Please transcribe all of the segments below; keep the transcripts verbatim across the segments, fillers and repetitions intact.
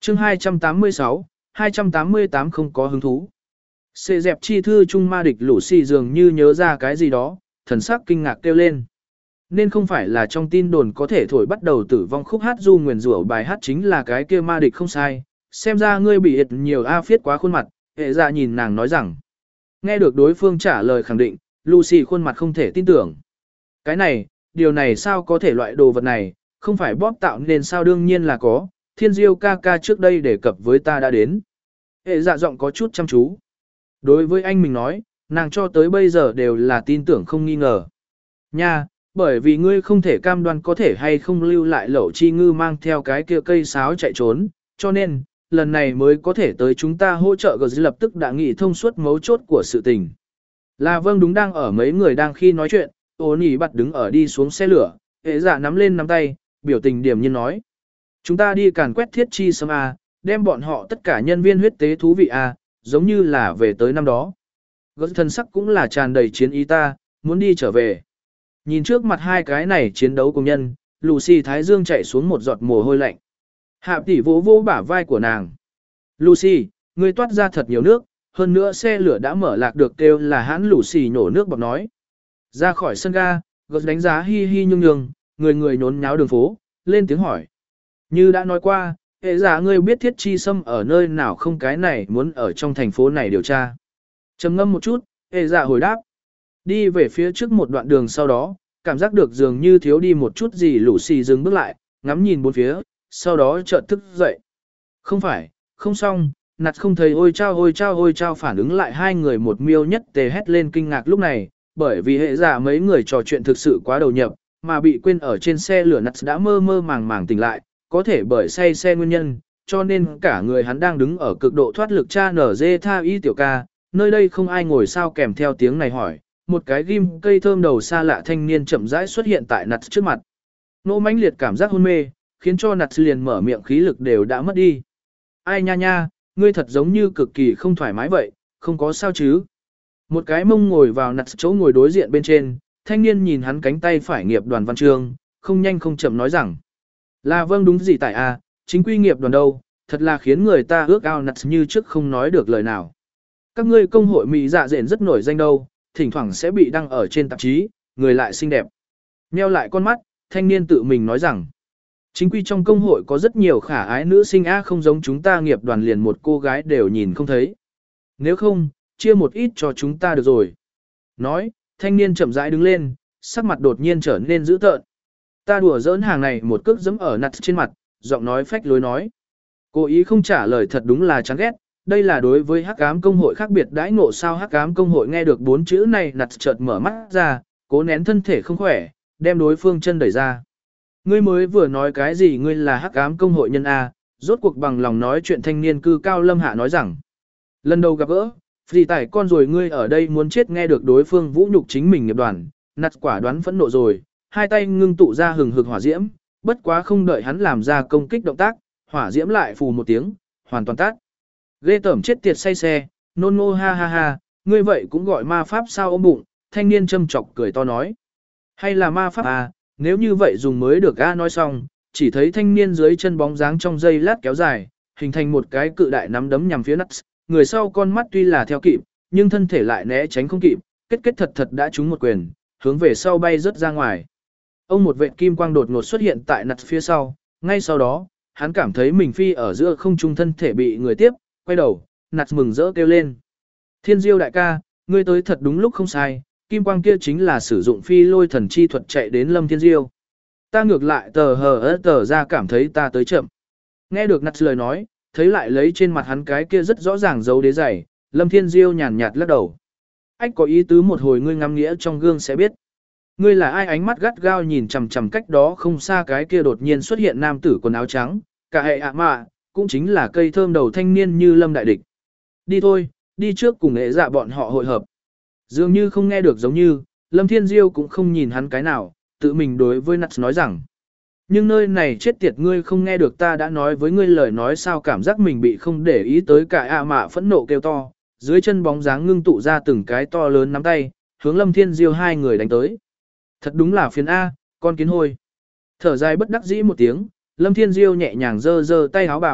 chương hai trăm tám mươi sáu, hai trăm tám mươi tám không có hứng thú. Xê dẹp chi thư trung ma địch lũ xì dường như nhớ ra cái gì đó, thần sắc kinh ngạc kêu lên. Nên không phải là trong tin đồn có thể thổi bắt đầu tử vong khúc hát du nguyền rủa bài hát chính là cái kia ma địch không sai, xem ra ngươi bị ịt nhiều a phiết quá khuôn mặt, hệ dạ nhìn nàng nói rằng. Nghe được đối phương trả lời khẳng định, Lucy khuôn mặt không thể tin tưởng. Cái này, điều này sao có thể loại đồ vật này, không phải bóp tạo nên sao đương nhiên là có, thiên diêu ca ca trước đây đề cập với ta đã đến. Hệ dạ giọng có chút chăm chú. Đối với anh mình nói, nàng cho tới bây giờ đều là tin tưởng không nghi ngờ. Nha, bởi vì ngươi không thể cam đoan có thể hay không lưu lại lẩu chi ngư mang theo cái kia cây sáo chạy trốn, cho nên, lần này mới có thể tới chúng ta hỗ trợ gờ lập tức đã nghĩ thông suốt mấu chốt của sự tình. Là vâng đúng đang ở mấy người đang khi nói chuyện, ô nỉ bật đứng ở đi xuống xe lửa, hệ dạ nắm lên nắm tay, biểu tình điểm nhiên nói. Chúng ta đi càn quét thiết chi sâm A, đem bọn họ tất cả nhân viên huyết tế thú vị A, giống như là về tới năm đó. Gớt thân sắc cũng là tràn đầy chiến ý ta, muốn đi trở về. Nhìn trước mặt hai cái này chiến đấu cùng nhân, Lucy Thái Dương chạy xuống một giọt mồ hôi lạnh. Hạ tỷ vỗ vỗ bả vai của nàng. Lucy, ngươi toát ra thật nhiều nước, hơn nữa xe lửa đã mở lạc được kêu là hãn Lucy nhổ nước bọt nói. Ra khỏi sân ga, Gớt đánh giá hi hi nhung nhung, người người nhốn nháo đường phố, lên tiếng hỏi. Như đã nói qua, hệ giả ngươi biết thiết chi sâm ở nơi nào không cái này muốn ở trong thành phố này điều tra. Trầm ngâm một chút, hệ giả hồi đáp. Đi về phía trước một đoạn đường sau đó, cảm giác được dường như thiếu đi một chút gì lũ xì dừng bước lại, ngắm nhìn bốn phía, sau đó chợt thức dậy. Không phải, không xong, nặt không thấy ôi trao ôi trao ôi trao phản ứng lại hai người một miêu nhất tề hét lên kinh ngạc lúc này, bởi vì hệ giả mấy người trò chuyện thực sự quá đầu nhập, mà bị quên ở trên xe lửa nặt đã mơ mơ màng màng tỉnh lại, có thể bởi say xe nguyên nhân, cho nên cả người hắn đang đứng ở cực độ thoát lực cha nở dê tha y tiểu ca, nơi đây không ai ngồi sao kèm theo tiếng này hỏi, một cái ghim cây thơm đầu xa lạ thanh niên chậm rãi xuất hiện tại nặt trước mặt. Nỗ mãnh liệt cảm giác hôn mê, khiến cho nặt liền mở miệng khí lực đều đã mất đi. Ai nha nha, ngươi thật giống như cực kỳ không thoải mái vậy, không có sao chứ. Một cái mông ngồi vào nặt chỗ ngồi đối diện bên trên, thanh niên nhìn hắn cánh tay phải nghiệp đoàn văn chương, không nhanh không chậm nói rằng. Là vâng đúng gì tại a, chính quy nghiệp đoàn đâu, thật là khiến người ta ước ao nặt như trước không nói được lời nào. Các ngươi công hội Mỹ dạ dện rất nổi danh đâu, thỉnh thoảng sẽ bị đăng ở trên tạp chí, người lại xinh đẹp. Nheo lại con mắt, thanh niên tự mình nói rằng, chính quy trong công hội có rất nhiều khả ái nữ sinh a không giống chúng ta nghiệp đoàn liền một cô gái đều nhìn không thấy. Nếu không, chia một ít cho chúng ta được rồi. Nói, thanh niên chậm rãi đứng lên, sắc mặt đột nhiên trở nên dữ tợn. Ta đùa giỡn hàng này một cước giẫm ở nặt trên mặt, giọng nói phách lối nói. Cố ý không trả lời thật đúng là chán ghét, đây là đối với hắc ám công hội khác biệt đãi ngộ sao hắc ám công hội nghe được bốn chữ này nặt chợt mở mắt ra, cố nén thân thể không khỏe, đem đối phương chân đẩy ra. Ngươi mới vừa nói cái gì ngươi là hắc ám công hội nhân A, rốt cuộc bằng lòng nói chuyện thanh niên cư cao lâm hạ nói rằng. Lần đầu gặp gỡ, phì tải con rồi ngươi ở đây muốn chết nghe được đối phương vũ nhục chính mình nghiệp đoàn, nặt quả đoán phẫn nộ rồi, hai tay ngưng tụ ra hừng hực hỏa diễm, bất quá không đợi hắn làm ra công kích động tác, hỏa diễm lại phù một tiếng, hoàn toàn tắt. Ghê tởm chết tiệt say xe, nôn ngô ha ha ha, ngươi vậy cũng gọi ma pháp sao ôm bụng, thanh niên châm chọc cười to nói. Hay là ma pháp à, nếu như vậy dùng mới được a nói xong, chỉ thấy thanh niên dưới chân bóng dáng trong dây lát kéo dài, hình thành một cái cự đại nắm đấm nhằm phía nắt, người sau con mắt tuy là theo kịp, nhưng thân thể lại né tránh không kịp, kết kết thật thật đã trúng một quyền, hướng về sau bay rớt ra ngoài. Ông một vệt kim quang đột ngột xuất hiện tại nặt phía sau, ngay sau đó, hắn cảm thấy mình phi ở giữa không trung thân thể bị người tiếp, quay đầu, nặt mừng rỡ kêu lên. Thiên diêu đại ca, ngươi tới thật đúng lúc không sai, kim quang kia chính là sử dụng phi lôi thần chi thuật chạy đến lâm thiên diêu. Ta ngược lại tờ hờ ớt tờ ra cảm thấy ta tới chậm. Nghe được nặt lời nói, thấy lại lấy trên mặt hắn cái kia rất rõ ràng dấu đế giày, lâm thiên diêu nhàn nhạt lắc đầu. Ách có ý tứ một hồi ngươi ngắm nghĩa trong gương sẽ biết. Ngươi là ai ánh mắt gắt gao nhìn chằm chằm cách đó không xa cái kia đột nhiên xuất hiện nam tử quần áo trắng, cả hệ ạ mạ, cũng chính là cây thơm đầu thanh niên như lâm đại địch. Đi thôi, đi trước cùng hệ dạ bọn họ hội hợp. Dường như không nghe được giống như, lâm thiên diêu cũng không nhìn hắn cái nào, tự mình đối với nặt nói rằng. Nhưng nơi này chết tiệt ngươi không nghe được ta đã nói với ngươi lời nói sao cảm giác mình bị không để ý tới cả ạ mạ phẫn nộ kêu to, dưới chân bóng dáng ngưng tụ ra từng cái to lớn nắm tay, hướng lâm thiên diêu hai người đánh tới. Thật đúng là phiền A, con kiến hôi. Thở dài bất đắc dĩ một tiếng, Lâm Thiên Diêu nhẹ nhàng giơ giơ tay háo bảo,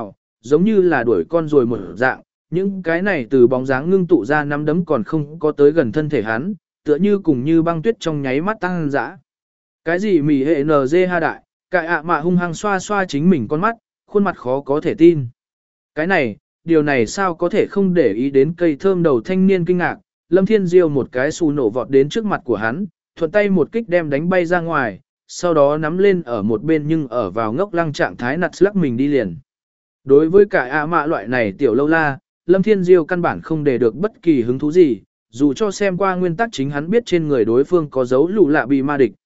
giống như là đuổi con rồi một dạng, những cái này từ bóng dáng ngưng tụ ra nắm đấm còn không có tới gần thân thể hắn, tựa như cùng như băng tuyết trong nháy mắt tăng dã. Cái gì mỉ hệ en giê ha đại, cải ạ mạ hung hăng xoa xoa chính mình con mắt, khuôn mặt khó có thể tin. Cái này, điều này sao có thể không để ý đến cây thơm đầu thanh niên kinh ngạc, Lâm Thiên Diêu một cái xù nổ vọt đến trước mặt của hắn, thuận tay một kích đem đánh bay ra ngoài, sau đó nắm lên ở một bên nhưng ở vào ngốc lăng trạng thái nặt lắc mình đi liền. Đối với cả ạ mạ loại này tiểu lâu la, Lâm Thiên Diêu căn bản không để được bất kỳ hứng thú gì, dù cho xem qua nguyên tắc chính hắn biết trên người đối phương có dấu lũ lạ bị ma địch.